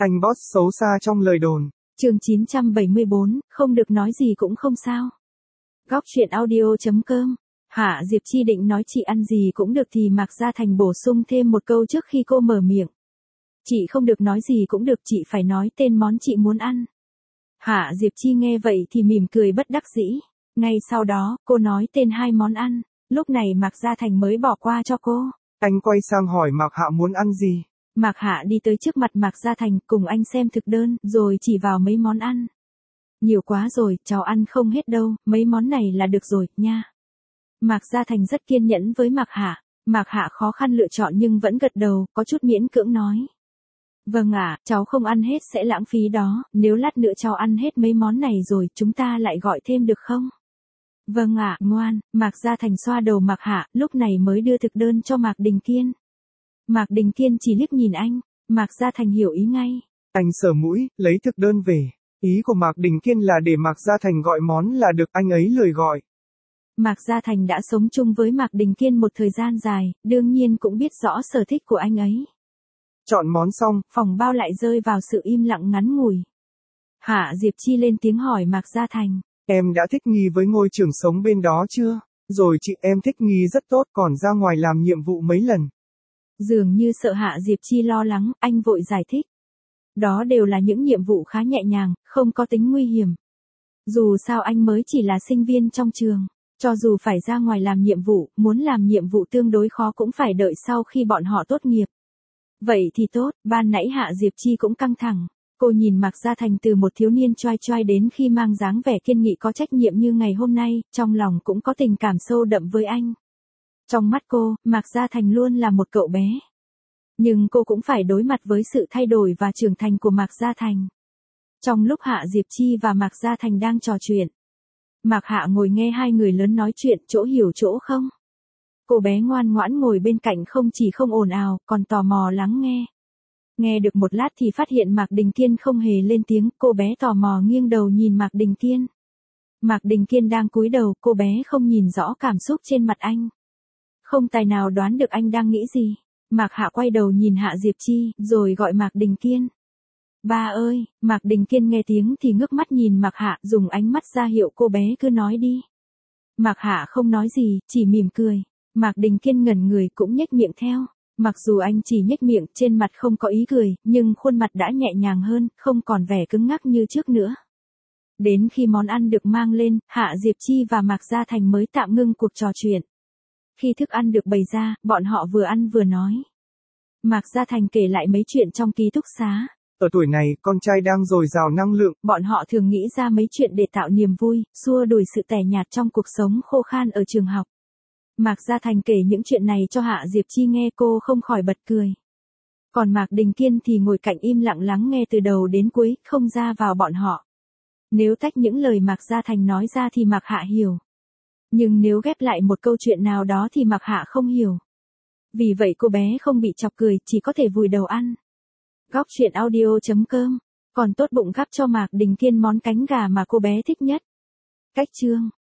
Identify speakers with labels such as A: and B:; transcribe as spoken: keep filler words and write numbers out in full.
A: Anh boss xấu xa trong lời đồn.
B: Chương chín trăm bảy mươi bốn, không được nói gì cũng không sao. Góc truyện audio chấm com. Hạ Diệp Chi định nói chị ăn gì cũng được thì Mạc Gia Thành bổ sung thêm một câu trước khi cô mở miệng. Chị không được nói gì cũng được, chị phải nói tên món chị muốn ăn. Hạ Diệp Chi nghe vậy thì mỉm cười bất đắc dĩ. Ngay sau đó, cô nói tên hai món ăn. Lúc này Mạc Gia Thành mới bỏ qua cho cô.
A: Anh quay sang hỏi Mạc Hạ muốn ăn gì.
B: Mạc Hạ đi tới trước mặt Mạc Gia Thành cùng anh xem thực đơn rồi chỉ vào mấy món ăn. Nhiều quá rồi, cháu ăn không hết đâu, mấy món này là được rồi, nha. Mạc Gia Thành rất kiên nhẫn với Mạc Hạ. Mạc Hạ khó khăn lựa chọn nhưng vẫn gật đầu, có chút miễn cưỡng nói. Vâng ạ, cháu không ăn hết sẽ lãng phí đó, nếu lát nữa cháu ăn hết mấy món này rồi chúng ta lại gọi thêm được không? Vâng ạ, ngoan. Mạc Gia Thành xoa đầu Mạc Hạ, lúc này mới đưa thực đơn cho Mạc Đình Kiên. Mạc Đình Kiên chỉ liếc nhìn anh, Mạc Gia Thành hiểu ý ngay.
A: Anh sờ mũi, lấy thực đơn về. Ý của Mạc Đình Kiên là để Mạc Gia Thành gọi món là được, anh ấy lười gọi.
B: Mạc Gia Thành đã sống chung với Mạc Đình Kiên một thời gian dài, đương nhiên cũng biết rõ sở thích của anh ấy.
A: Chọn món xong,
B: phòng bao lại rơi vào sự im lặng ngắn ngủi. Hạ Diệp Chi lên tiếng hỏi Mạc Gia Thành.
A: Em đã thích nghi với ngôi trường sống bên đó chưa? Rồi chị, em thích nghi rất tốt, còn ra ngoài làm nhiệm vụ mấy lần.
B: Dường như sợ Hạ Diệp Chi lo lắng, anh vội giải thích. Đó đều là những nhiệm vụ khá nhẹ nhàng, không có tính nguy hiểm. Dù sao anh mới chỉ là sinh viên trong trường, cho dù phải ra ngoài làm nhiệm vụ, muốn làm nhiệm vụ tương đối khó cũng phải đợi sau khi bọn họ tốt nghiệp. Vậy thì tốt, ban nãy Hạ Diệp Chi cũng căng thẳng. Cô nhìn Mạc Gia Thành từ một thiếu niên choai choai đến khi mang dáng vẻ kiên nghị có trách nhiệm như ngày hôm nay, trong lòng cũng có tình cảm sâu đậm với anh. Trong mắt cô, Mạc Gia Thành luôn là một cậu bé. Nhưng cô cũng phải đối mặt với sự thay đổi và trưởng thành của Mạc Gia Thành. Trong lúc Hạ Diệp Chi và Mạc Gia Thành đang trò chuyện, Mạc Hạ ngồi nghe hai người lớn nói chuyện, chỗ hiểu chỗ không. Cô bé ngoan ngoãn ngồi bên cạnh không chỉ không ồn ào, còn tò mò lắng nghe. Nghe được một lát thì phát hiện Mạc Đình Kiên không hề lên tiếng, cô bé tò mò nghiêng đầu nhìn Mạc Đình Kiên. Mạc Đình Kiên đang cúi đầu, cô bé không nhìn rõ cảm xúc trên mặt anh. Không tài nào đoán được anh đang nghĩ gì. Mạc Hạ quay đầu nhìn Hạ Diệp Chi, rồi gọi Mạc Đình Kiên. Ba ơi, Mạc Đình Kiên nghe tiếng thì ngước mắt nhìn Mạc Hạ, dùng ánh mắt ra hiệu cô bé cứ nói đi. Mạc Hạ không nói gì, chỉ mỉm cười. Mạc Đình Kiên ngẩn người cũng nhếch miệng theo. Mặc dù anh chỉ nhếch miệng, trên mặt không có ý cười, nhưng khuôn mặt đã nhẹ nhàng hơn, không còn vẻ cứng ngắc như trước nữa. Đến khi món ăn được mang lên, Hạ Diệp Chi và Mạc Gia Thành mới tạm ngưng cuộc trò chuyện. Khi thức ăn được bày ra, bọn họ vừa ăn vừa nói. Mạc Gia Thành kể lại mấy chuyện trong ký túc xá.
A: Ở tuổi này, con trai đang dồi dào năng lượng.
B: Bọn họ thường nghĩ ra mấy chuyện để tạo niềm vui, xua đuổi sự tẻ nhạt trong cuộc sống khô khan ở trường học. Mạc Gia Thành kể những chuyện này cho Hạ Diệp Chi nghe, cô không khỏi bật cười. Còn Mạc Đình Kiên thì ngồi cạnh im lặng lắng nghe từ đầu đến cuối, không ra vào bọn họ. Nếu tách những lời Mạc Gia Thành nói ra thì Mạc Hạ hiểu. Nhưng nếu ghép lại một câu chuyện nào đó thì Mạc Hạ không hiểu. Vì vậy cô bé không bị chọc cười, chỉ có thể vùi đầu ăn. Góc truyện audio chấm com. Còn tốt bụng gắp cho Mạc Đình Kiên món cánh gà mà cô bé thích nhất. Cách chương